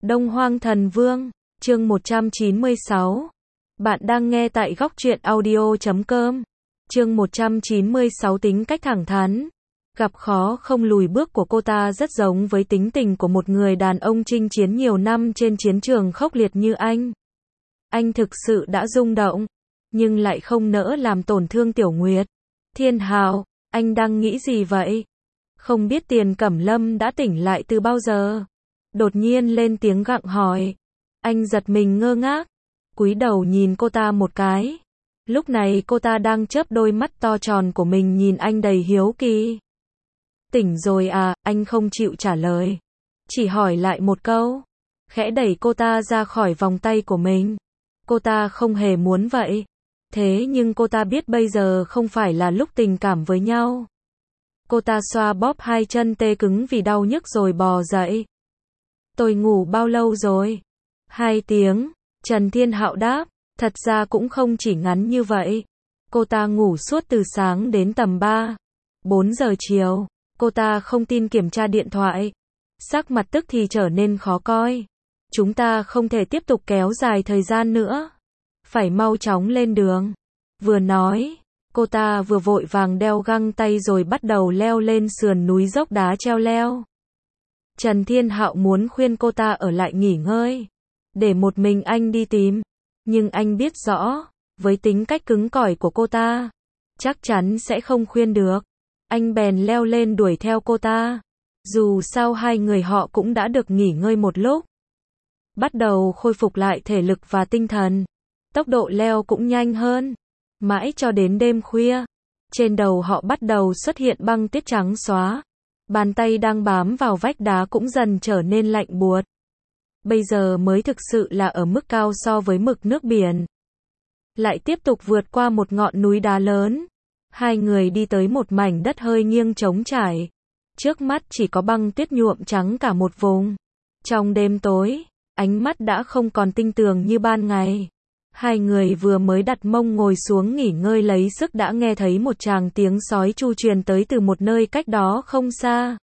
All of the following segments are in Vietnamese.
Đông Hoang Thần Vương, chương 196. Bạn đang nghe tại góc truyện audio.com. Chương 196 tính cách thẳng thắn. Gặp khó không lùi bước của cô ta rất giống với tính tình của một người đàn ông chinh chiến nhiều năm trên chiến trường khốc liệt như anh. Anh thực sự đã rung động, nhưng lại không nỡ làm tổn thương Tiểu Nguyệt. Thiên Hạo, anh đang nghĩ gì vậy? Không biết Tiền Cẩm Lâm đã tỉnh lại từ bao giờ? Đột nhiên lên tiếng gặng hỏi. Anh giật mình ngơ ngác, cúi đầu nhìn cô ta một cái. Lúc này cô ta đang chớp đôi mắt to tròn của mình nhìn anh đầy hiếu kỳ. Tỉnh rồi à? Anh không chịu trả lời, chỉ hỏi lại một câu, khẽ đẩy cô ta ra khỏi vòng tay của mình. Cô ta không hề muốn vậy, thế nhưng cô ta biết bây giờ không phải là lúc tình cảm với nhau. Cô ta xoa bóp hai chân tê cứng vì đau nhức rồi bò dậy. Tôi ngủ bao lâu rồi? 2 tiếng, Trần Thiên Hạo đáp. Thật ra cũng không chỉ ngắn như vậy. Cô ta ngủ suốt từ sáng đến tầm 4 giờ chiều. Cô ta không tin kiểm tra điện thoại. Sắc mặt tức thì trở nên khó coi. Chúng ta không thể tiếp tục kéo dài thời gian nữa. Phải mau chóng lên đường. Vừa nói, cô ta vừa vội vàng đeo găng tay rồi bắt đầu leo lên sườn núi dốc đá treo leo. Trần Thiên Hạo muốn khuyên cô ta ở lại nghỉ ngơi, để một mình anh đi tìm. Nhưng anh biết rõ, với tính cách cứng cỏi của cô ta, chắc chắn sẽ không khuyên được. Anh bèn leo lên đuổi theo cô ta. Dù sao hai người họ cũng đã được nghỉ ngơi một lúc, bắt đầu khôi phục lại thể lực và tinh thần. Tốc độ leo cũng nhanh hơn. Mãi cho đến đêm khuya, trên đầu họ bắt đầu xuất hiện băng tuyết trắng xóa. Bàn tay đang bám vào vách đá cũng dần trở nên lạnh buốt. Bây giờ mới thực sự là ở mức cao so với mực nước biển. Lại tiếp tục vượt qua một ngọn núi đá lớn. Hai người đi tới một mảnh đất hơi nghiêng trống trải. Trước mắt chỉ có băng tuyết nhuộm trắng cả một vùng. Trong đêm tối, ánh mắt đã không còn tinh tường như ban ngày. Hai người vừa mới đặt mông ngồi xuống nghỉ ngơi lấy sức đã nghe thấy một tràng tiếng sói tru truyền tới từ một nơi cách đó không xa.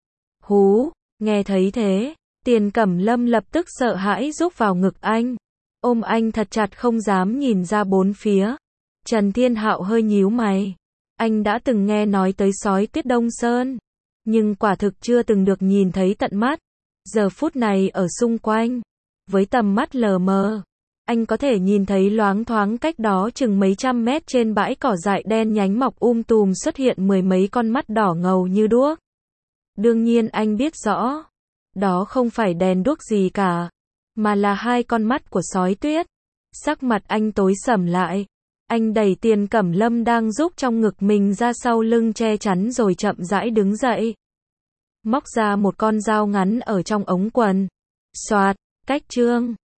Hú, nghe thấy thế, Tiền Cẩm Lâm lập tức sợ hãi rúc vào ngực anh, ôm anh thật chặt không dám nhìn ra bốn phía. Trần Thiên Hạo hơi nhíu mày. Anh đã từng nghe nói tới sói tuyết Đông Sơn, nhưng quả thực chưa từng được nhìn thấy tận mắt. Giờ phút này ở xung quanh, với tầm mắt lờ mờ, anh có thể nhìn thấy loáng thoáng cách đó chừng mấy trăm mét trên bãi cỏ dại đen nhánh mọc tùm xuất hiện 10 mấy con mắt đỏ ngầu như đuốc. Đương nhiên anh biết rõ, đó không phải đèn đuốc gì cả, mà là 2 con mắt của sói tuyết. Sắc mặt anh tối sầm lại. Anh đẩy Tiền Cẩm Lâm đang giúp trong ngực mình ra sau lưng che chắn rồi chậm rãi đứng dậy. Móc ra một con dao ngắn ở trong ống quần. Soạt, cách chương.